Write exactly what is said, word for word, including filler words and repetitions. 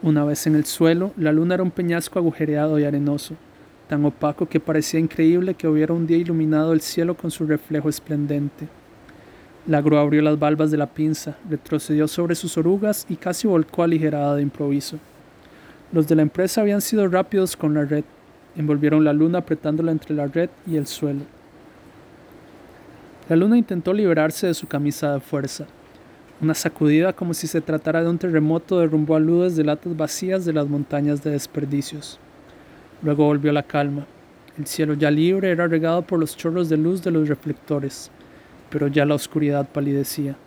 Una vez en el suelo, la luna era un peñasco agujereado y arenoso, tan opaco que parecía increíble que hubiera un día iluminado el cielo con su reflejo esplendente. La grúa abrió las valvas de la pinza, retrocedió sobre sus orugas y casi volcó aligerada de improviso. Los de la empresa habían sido rápidos con la red. Envolvieron la luna apretándola entre la red y el suelo. La luna intentó liberarse de su camisa de fuerza. Una sacudida como si se tratara de un terremoto derrumbó aludes de latas vacías de las montañas de desperdicios. Luego volvió la calma. El cielo ya libre era regado por los chorros de luz de los reflectores, pero ya la oscuridad palidecía.